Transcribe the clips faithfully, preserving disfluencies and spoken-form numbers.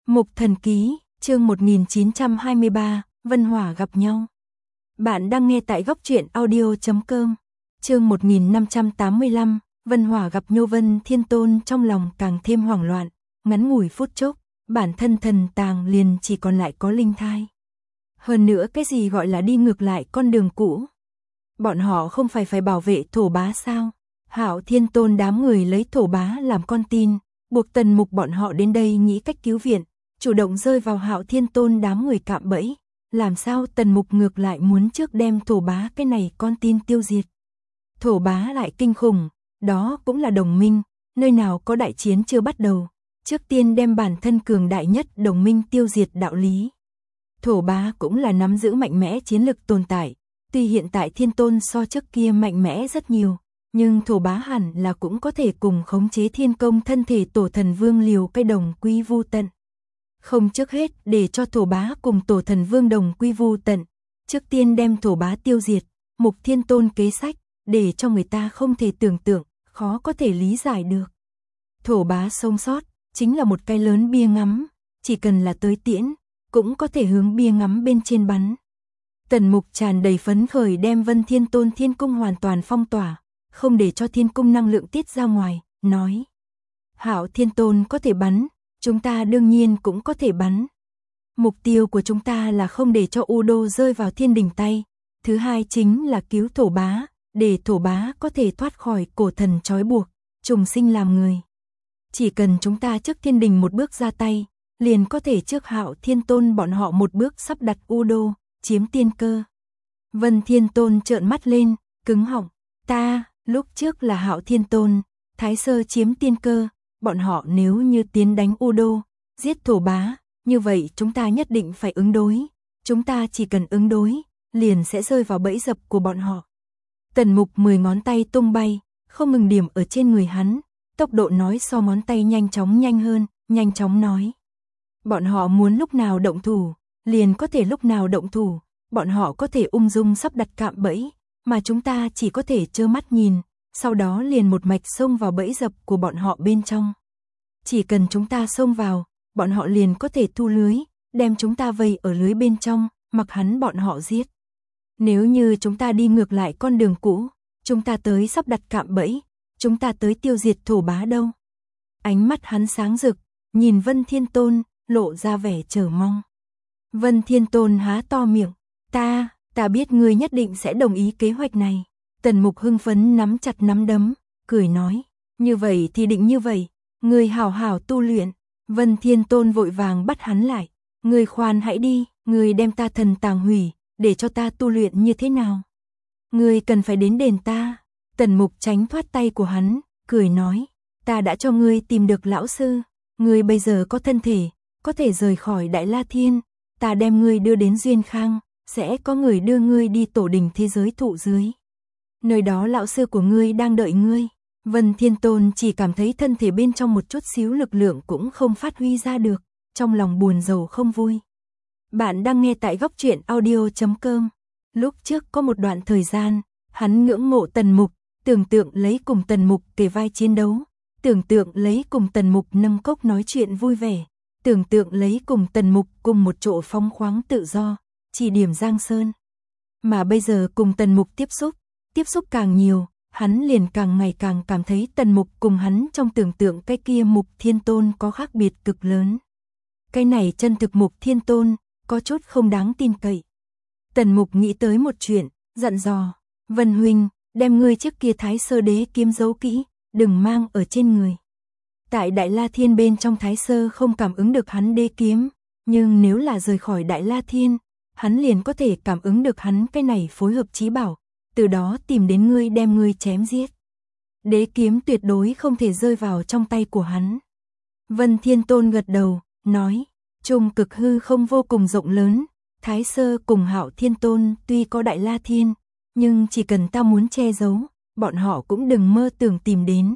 Mục Thần Ký, chương một nghìn chín trăm hai mươi ba, Vân Hỏa gặp nhau. Bạn đang nghe tại góc truyện audio chấm com. Chương một nghìn năm trăm tám mươi lăm, Vân Hỏa gặp nhau. Vân Thiên Tôn trong lòng càng thêm hoảng loạn, ngắn ngủi phút chốc, bản thân thần tàng liền chỉ còn lại có linh thai. Hơn nữa cái gì gọi là đi ngược lại con đường cũ? Bọn họ không phải phải bảo vệ Thổ Bá sao? Hạo Thiên Tôn đám người lấy Thổ Bá làm con tin, buộc Tần Mục bọn họ đến đây nghĩ cách cứu viện, chủ động rơi vào Hạo Thiên Tôn đám người cạm bẫy. Làm sao Tần Mục ngược lại muốn trước đem Thổ Bá cái này con tin tiêu diệt? Thổ Bá lại kinh khủng, đó cũng là đồng minh, nơi nào có đại chiến chưa bắt đầu, trước tiên đem bản thân cường đại nhất đồng minh tiêu diệt đạo lý. Thổ Bá cũng là nắm giữ mạnh mẽ chiến lực tồn tại, tuy hiện tại Thiên Tôn so trước kia mạnh mẽ rất nhiều, nhưng Thổ Bá hẳn là cũng có thể cùng khống chế thiên công thân thể Tổ Thần Vương liều cây đồng quy vu tận. Không, trước hết để cho Thổ Bá cùng Tổ Thần Vương đồng quy vu tận, trước tiên đem Thổ Bá tiêu diệt. Mục Thiên Tôn kế sách, để cho người ta không thể tưởng tượng, khó có thể lý giải được. Thổ Bá sống sót, chính là một cái lớn bia ngắm, chỉ cần là tới tiễn, cũng có thể hướng bia ngắm bên trên bắn. Tần Mục tràn đầy phấn khởi đem Vân Thiên Tôn Thiên Cung hoàn toàn phong tỏa, không để cho Thiên Cung năng lượng tiết ra ngoài, nói: Hạo Thiên Tôn có thể bắn, chúng ta đương nhiên cũng có thể bắn. Mục tiêu của chúng ta là không để cho U Đô rơi vào thiên đình tay. Thứ hai chính là cứu Thổ Bá, để Thổ Bá có thể thoát khỏi cổ thần trói buộc, trùng sinh làm người. Chỉ cần chúng ta trước thiên đình một bước ra tay, liền có thể trước Hạo Thiên Tôn bọn họ một bước sắp đặt U Đô, chiếm tiên cơ. Vân Thiên Tôn trợn mắt lên, cứng họng: ta, lúc trước là Hạo Thiên Tôn, Thái Sơ chiếm tiên cơ, bọn họ nếu như tiến đánh U Đô, giết Thổ Bá, như vậy chúng ta nhất định phải ứng đối. Chúng ta chỉ cần ứng đối, liền sẽ rơi vào bẫy dập của bọn họ. Tần Mục mười ngón tay tung bay, không ngừng điểm ở trên người hắn, tốc độ nói so ngón tay nhanh chóng nhanh hơn, nhanh chóng nói: bọn họ muốn lúc nào động thủ, liền có thể lúc nào động thủ, bọn họ có thể ung dung sắp đặt cạm bẫy, mà chúng ta chỉ có thể trơ mắt nhìn, sau đó liền một mạch xông vào bẫy dập của bọn họ bên trong. Chỉ cần chúng ta xông vào, bọn họ liền có thể thu lưới, đem chúng ta vây ở lưới bên trong, mặc hắn bọn họ giết. Nếu như chúng ta đi ngược lại con đường cũ, chúng ta tới sắp đặt cạm bẫy, chúng ta tới tiêu diệt Thổ Bá đâu? Ánh mắt hắn sáng rực, nhìn Vân Thiên Tôn, lộ ra vẻ chờ mong. Vân Thiên Tôn há to miệng: ta, ta biết ngươi nhất định sẽ đồng ý kế hoạch này. Tần Mục hưng phấn nắm chặt nắm đấm, cười nói: như vậy thì định như vậy, ngươi hảo hảo tu luyện. Vân Thiên Tôn vội vàng bắt hắn lại: ngươi khoan hãy đi, ngươi đem ta thần tàng hủy, để cho ta tu luyện như thế nào? Ngươi cần phải đến đền ta. Tần Mục tránh thoát tay của hắn, cười nói: ta đã cho ngươi tìm được lão sư, ngươi bây giờ có thân thể, có thể rời khỏi Đại La Thiên, ta đem ngươi đưa đến Duyên Khang, sẽ có người đưa ngươi đi tổ đình thế giới thụ dưới. Nơi đó lão sư của ngươi đang đợi ngươi. Vân Thiên Tôn chỉ cảm thấy thân thể bên trong một chút xíu lực lượng cũng không phát huy ra được, trong lòng buồn rầu không vui. Bạn đang nghe tại góc truyện audio chấm com. Lúc trước có một đoạn thời gian, hắn ngưỡng mộ Tần Mục, tưởng tượng lấy cùng Tần Mục kề vai chiến đấu, tưởng tượng lấy cùng Tần Mục nâng cốc nói chuyện vui vẻ, tưởng tượng lấy cùng Tần Mục cùng một chỗ phóng khoáng tự do, chỉ điểm Giang Sơn. Mà bây giờ cùng Tần Mục tiếp xúc, tiếp xúc càng nhiều, hắn liền càng ngày càng cảm thấy Tần Mục cùng hắn trong tưởng tượng cái kia Mục Thiên Tôn có khác biệt cực lớn. Cái này chân thực Mục Thiên Tôn, có chút không đáng tin cậy. Tần Mục nghĩ tới một chuyện, dặn dò: Vân huynh, đem ngươi trước kia Thái Sơ đế kiếm giấu kỹ, đừng mang ở trên người. Tại Đại La Thiên bên trong Thái Sơ không cảm ứng được hắn đế kiếm, nhưng nếu là rời khỏi Đại La Thiên, hắn liền có thể cảm ứng được hắn cái này phối hợp chí bảo, từ đó tìm đến ngươi đem ngươi chém giết. Đế kiếm tuyệt đối không thể rơi vào trong tay của hắn. Vân Thiên Tôn gật đầu, nói: Trung cực hư không vô cùng rộng lớn, Thái Sơ cùng Hạo Thiên Tôn tuy có Đại La Thiên, nhưng chỉ cần ta muốn che giấu, bọn họ cũng đừng mơ tưởng tìm đến.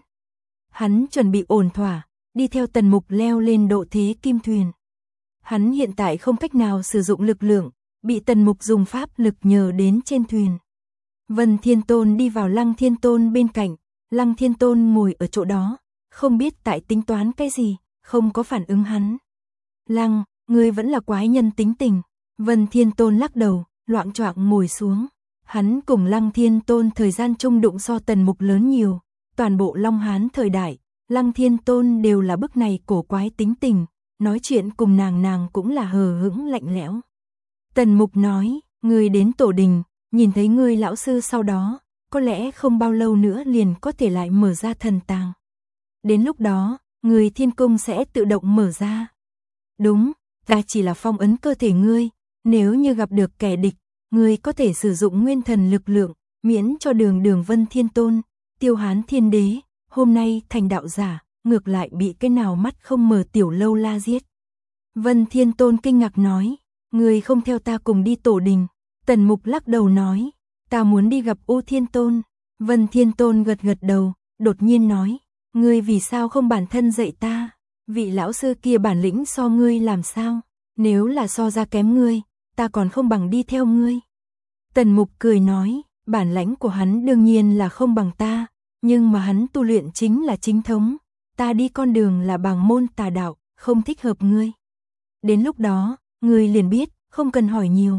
Hắn chuẩn bị ổn thỏa, đi theo Tần Mục leo lên độ thế kim thuyền. Hắn hiện tại không cách nào sử dụng lực lượng, bị Tần Mục dùng pháp lực nhờ đến trên thuyền. Vân Thiên Tôn đi vào Lăng Thiên Tôn bên cạnh, Lăng Thiên Tôn ngồi ở chỗ đó, không biết tại tính toán cái gì, không có phản ứng hắn. Lăng, ngươi vẫn là quái nhân tính tình. Vân Thiên Tôn lắc đầu, loạng choạng ngồi xuống. Hắn cùng Lăng Thiên Tôn thời gian chung đụng so Tần Mục lớn nhiều. Toàn bộ Long Hán thời đại, Lăng Thiên Tôn đều là bức này cổ quái tính tình. Nói chuyện cùng nàng nàng cũng là hờ hững lạnh lẽo. Tần Mục nói, ngươi đến tổ đình, nhìn thấy ngươi lão sư sau đó, có lẽ không bao lâu nữa liền có thể lại mở ra thần tàng. Đến lúc đó, người thiên cung sẽ tự động mở ra. Đúng, ta chỉ là phong ấn cơ thể ngươi, nếu như gặp được kẻ địch, ngươi có thể sử dụng nguyên thần lực lượng, miễn cho đường đường Vân Thiên Tôn, Tiêu Hán Thiên Đế, hôm nay thành đạo giả, ngược lại bị cái nào mắt không mở tiểu lâu la giết. Vân Thiên Tôn kinh ngạc nói, ngươi không theo ta cùng đi tổ đình. Tần Mục lắc đầu nói, ta muốn đi gặp U Thiên Tôn. Vân Thiên Tôn gật gật đầu, đột nhiên nói, ngươi vì sao không bản thân dạy ta? Vị lão sư kia bản lĩnh so ngươi làm sao? Nếu là so ra kém ngươi, ta còn không bằng đi theo ngươi. Tần Mục cười nói, bản lãnh của hắn đương nhiên là không bằng ta, nhưng mà hắn tu luyện chính là chính thống, ta đi con đường là bàng môn tà đạo, không thích hợp ngươi. Đến lúc đó, ngươi liền biết, không cần hỏi nhiều.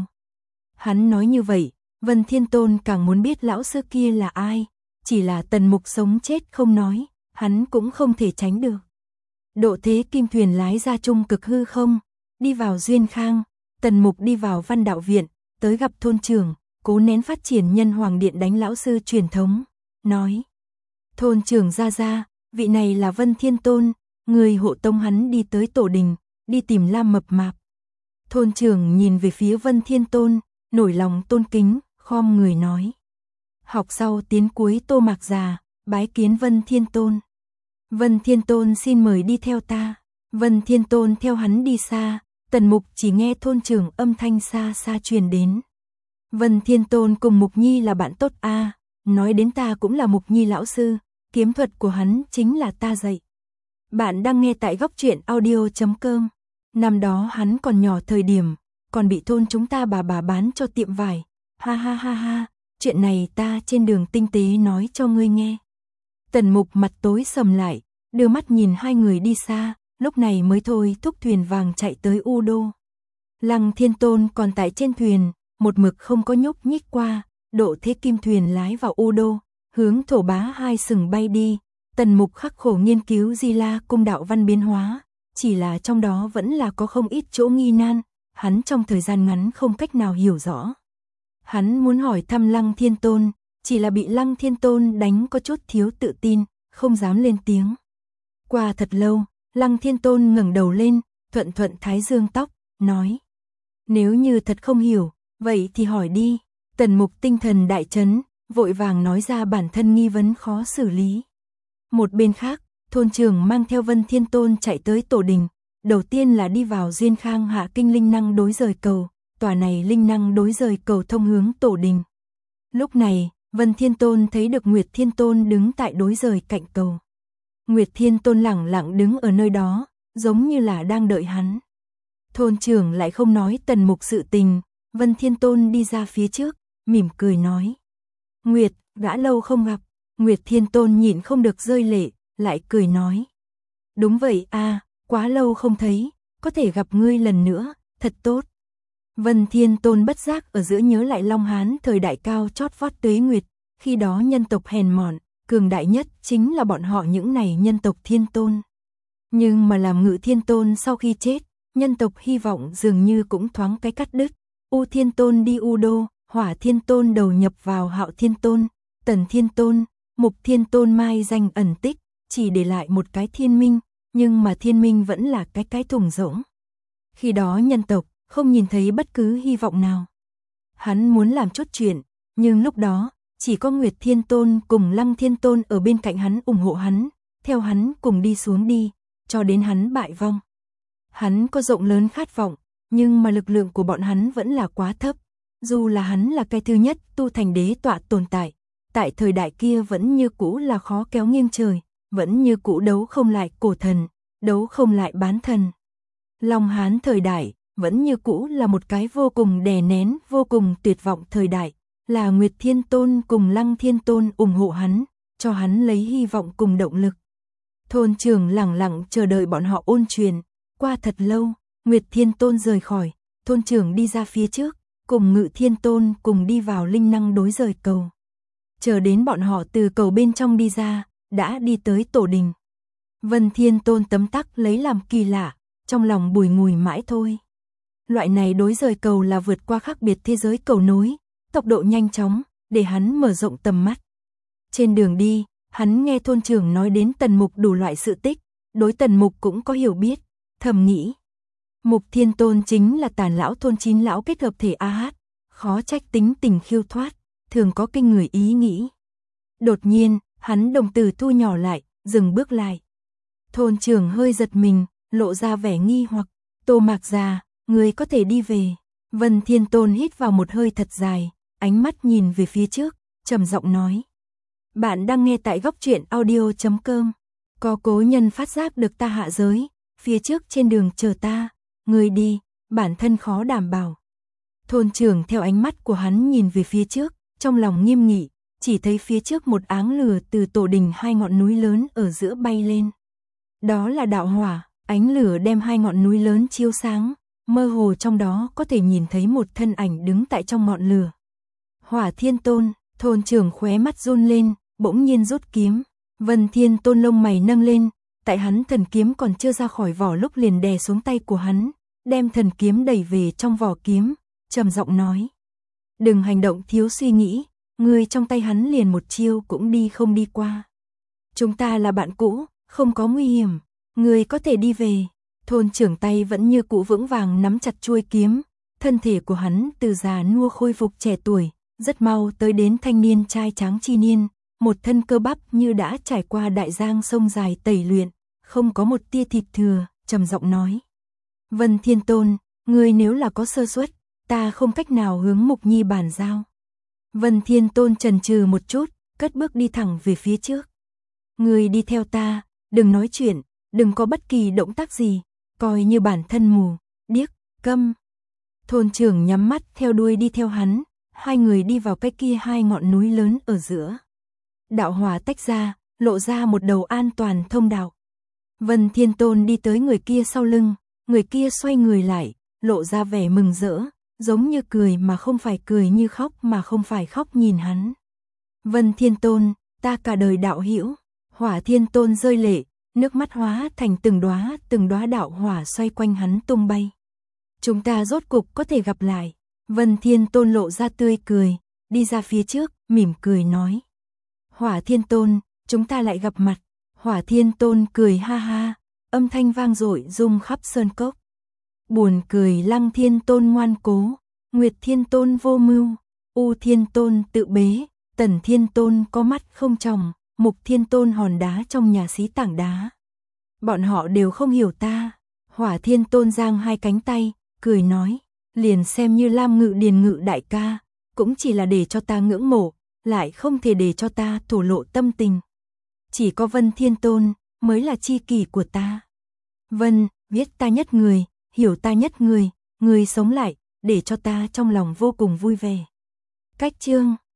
Hắn nói như vậy, Vân Thiên Tôn càng muốn biết lão sư kia là ai, chỉ là Tần Mục sống chết không nói, hắn cũng không thể tránh được. Độ thế kim thuyền lái ra trung cực hư không, đi vào Duyên Khang, Tần Mục đi vào Văn Đạo Viện, tới gặp thôn trưởng, cố nén phát triển nhân hoàng điện đánh lão sư truyền thống, nói. Thôn trưởng ra ra, vị này là Vân Thiên Tôn, người hộ tông hắn đi tới tổ đình, đi tìm Lam Mập Mạp. Thôn trưởng nhìn về phía Vân Thiên Tôn, nổi lòng tôn kính, khom người nói. Học sau tiến cuối Tô Mạc già, bái kiến Vân Thiên Tôn. Vân Thiên Tôn xin mời đi theo ta. Vân Thiên Tôn theo hắn đi xa, Tần Mục chỉ nghe thôn trưởng âm thanh xa xa truyền đến. Vân Thiên Tôn cùng Mục Nhi là bạn tốt a, à, nói đến ta cũng là Mục Nhi lão sư, kiếm thuật của hắn chính là ta dạy. Bạn đang nghe tại góc truyện audio chấm com. Năm đó hắn còn nhỏ thời điểm, còn bị thôn chúng ta bà bà bán cho tiệm vải. Ha ha ha ha, chuyện này ta trên đường tinh tế nói cho ngươi nghe. Tần Mục mặt tối sầm lại, đưa mắt nhìn hai người đi xa, lúc này mới thôi thúc thuyền vàng chạy tới U Đô. Lăng Thiên Tôn còn tại trên thuyền, một mực không có nhúc nhích qua, độ thế kim thuyền lái vào U Đô, hướng Thổ Bá hai sừng bay đi. Tần Mục khắc khổ nghiên cứu Di La cung đạo văn biến hóa, chỉ là trong đó vẫn là có không ít chỗ nghi nan, hắn trong thời gian ngắn không cách nào hiểu rõ. Hắn muốn hỏi thăm Lăng Thiên Tôn, chỉ là bị Lăng Thiên Tôn đánh có chút thiếu tự tin, không dám lên tiếng. Qua thật lâu, Lăng Thiên Tôn ngẩng đầu lên, thuận thuận thái dương tóc, nói. Nếu như thật không hiểu, vậy thì hỏi đi. Tần Mục tinh thần đại chấn, vội vàng nói ra bản thân nghi vấn khó xử lý. Một bên khác, thôn trưởng mang theo Vân Thiên Tôn chạy tới tổ đình, đầu tiên là đi vào Duyên Khang hạ kinh linh năng đối rời cầu, tòa này linh năng đối rời cầu thông hướng tổ đình. Lúc này, Vân Thiên Tôn thấy được Nguyệt Thiên Tôn đứng tại đối rời cạnh cầu. Nguyệt Thiên Tôn lẳng lặng đứng ở nơi đó, giống như là đang đợi hắn. Thôn trưởng lại không nói Tần Mục sự tình, Vân Thiên Tôn đi ra phía trước, mỉm cười nói. Nguyệt, đã lâu không gặp. Nguyệt Thiên Tôn nhịn không được rơi lệ, lại cười nói. Đúng vậy a, quá lâu không thấy, có thể gặp ngươi lần nữa, thật tốt. Vân Thiên Tôn bất giác ở giữa nhớ lại Long Hán thời đại cao chót vót tuế nguyệt, khi đó nhân tộc hèn mọn, cường đại nhất chính là bọn họ những này nhân tộc Thiên Tôn. Nhưng mà làm Ngự Thiên Tôn sau khi chết, nhân tộc hy vọng dường như cũng thoáng cái cắt đứt. U Thiên Tôn đi U Đô, Hỏa Thiên Tôn đầu nhập vào Hạo Thiên Tôn, Tần Thiên Tôn, Mục Thiên Tôn mai danh ẩn tích, chỉ để lại một cái thiên minh, nhưng mà thiên minh vẫn là cái cái thùng rỗng. Khi đó nhân tộc không nhìn thấy bất cứ hy vọng nào. Hắn muốn làm chút chuyện, nhưng lúc đó, chỉ có Nguyệt Thiên Tôn cùng Lăng Thiên Tôn ở bên cạnh hắn ủng hộ hắn, theo hắn cùng đi xuống đi, cho đến hắn bại vong. Hắn có rộng lớn khát vọng, nhưng mà lực lượng của bọn hắn vẫn là quá thấp. Dù là hắn là cái thứ nhất tu thành đế tọa tồn tại, tại thời đại kia vẫn như cũ là khó kéo nghiêng trời, vẫn như cũ đấu không lại cổ thần, đấu không lại bán thần. Long Hán thời đại, vẫn như cũ là một cái vô cùng đè nén, vô cùng tuyệt vọng thời đại, là Nguyệt Thiên Tôn cùng Lăng Thiên Tôn ủng hộ hắn, cho hắn lấy hy vọng cùng động lực. Thôn trưởng lặng lặng chờ đợi bọn họ ôn truyền, qua thật lâu, Nguyệt Thiên Tôn rời khỏi, thôn trưởng đi ra phía trước, cùng Ngự Thiên Tôn cùng đi vào linh năng đối rời cầu. Chờ đến bọn họ từ cầu bên trong đi ra, đã đi tới tổ đình. Vân Thiên Tôn tấm tắc lấy làm kỳ lạ, trong lòng bùi ngùi mãi thôi. Loại này đối rời cầu là vượt qua khác biệt thế giới cầu nối, tốc độ nhanh chóng, để hắn mở rộng tầm mắt. Trên đường đi, hắn nghe thôn trưởng nói đến Tần Mục đủ loại sự tích, đối Tần Mục cũng có hiểu biết, thầm nghĩ. Mục Thiên Tôn chính là Tàn lão thôn chín lão kết hợp thể a hát, khó trách tính tình khiêu thoát, thường có kinh người ý nghĩ. Đột nhiên, hắn đồng tử thu nhỏ lại, dừng bước lại. Thôn trưởng hơi giật mình, lộ ra vẻ nghi hoặc, Tô Mạc già, người có thể đi về. Vân Thiên Tôn hít vào một hơi thật dài, ánh mắt nhìn về phía trước, trầm giọng nói. Bạn đang nghe tại góc truyện audio chấm com. Có cố nhân phát giác được ta hạ giới, phía trước trên đường chờ ta, người đi, bản thân khó đảm bảo. Thôn trưởng theo ánh mắt của hắn nhìn về phía trước, trong lòng nghiêm nghị, chỉ thấy phía trước một áng lửa từ tổ đình hai ngọn núi lớn ở giữa bay lên. Đó là đạo hỏa, ánh lửa đem hai ngọn núi lớn chiếu sáng, mơ hồ trong đó có thể nhìn thấy một thân ảnh đứng tại trong ngọn lửa. Hỏa Thiên Tôn, thôn trưởng khóe mắt run lên, bỗng nhiên rút kiếm. Vân Thiên Tôn lông mày nâng lên, tại hắn thần kiếm còn chưa ra khỏi vỏ lúc liền đè xuống tay của hắn, đem thần kiếm đẩy về trong vỏ kiếm, trầm giọng nói. Đừng hành động thiếu suy nghĩ, người trong tay hắn liền một chiêu cũng đi không đi qua. Chúng ta là bạn cũ, không có nguy hiểm, người có thể đi về. Thôn trưởng tay vẫn như cũ vững vàng nắm chặt chuôi kiếm, thân thể của hắn từ già nua khôi phục trẻ tuổi, rất mau tới đến thanh niên trai tráng chi niên, một thân cơ bắp như đã trải qua đại giang sông dài tẩy luyện, không có một tia thịt thừa, trầm giọng nói. Vân Thiên Tôn, người nếu là có sơ suất, ta không cách nào hướng Mục Nhi bàn giao. Vân Thiên Tôn chần chừ một chút, cất bước đi thẳng về phía trước. Người đi theo ta, đừng nói chuyện, đừng có bất kỳ động tác gì, coi như bản thân mù, điếc, câm. Thôn trưởng nhắm mắt theo đuôi đi theo hắn, hai người đi vào cái kia hai ngọn núi lớn ở giữa. Đạo hỏa tách ra, lộ ra một đầu an toàn thông đạo. Vân Thiên Tôn đi tới người kia sau lưng, người kia xoay người lại, lộ ra vẻ mừng rỡ, giống như cười mà không phải cười, như khóc mà không phải khóc nhìn hắn. Vân Thiên Tôn, ta cả đời đạo hữu. Hỏa Thiên Tôn rơi lệ, nước mắt hóa thành từng đóa từng đóa đạo hỏa xoay quanh hắn tung bay. Chúng ta rốt cục có thể gặp lại. Vân Thiên Tôn lộ ra tươi cười, đi ra phía trước, mỉm cười nói. Hỏa Thiên Tôn, chúng ta lại gặp mặt. Hỏa Thiên Tôn cười ha ha, âm thanh vang dội rung khắp sơn cốc. Buồn cười Lăng Thiên Tôn ngoan cố, Nguyệt Thiên Tôn vô mưu, U Thiên Tôn tự bế, Tần Thiên Tôn có mắt không tròng, Mục Thiên Tôn hòn đá trong nhà xí tảng đá. Bọn họ đều không hiểu ta. Hỏa Thiên Tôn giang hai cánh tay, cười nói, liền xem như Lam Ngự Điền Ngự đại ca, cũng chỉ là để cho ta ngưỡng mộ, lại không thể để cho ta thổ lộ tâm tình. Chỉ có Vân Thiên Tôn mới là tri kỷ của ta. Vân, biết ta nhất người, hiểu ta nhất người, người sống lại, để cho ta trong lòng vô cùng vui vẻ. Cách chương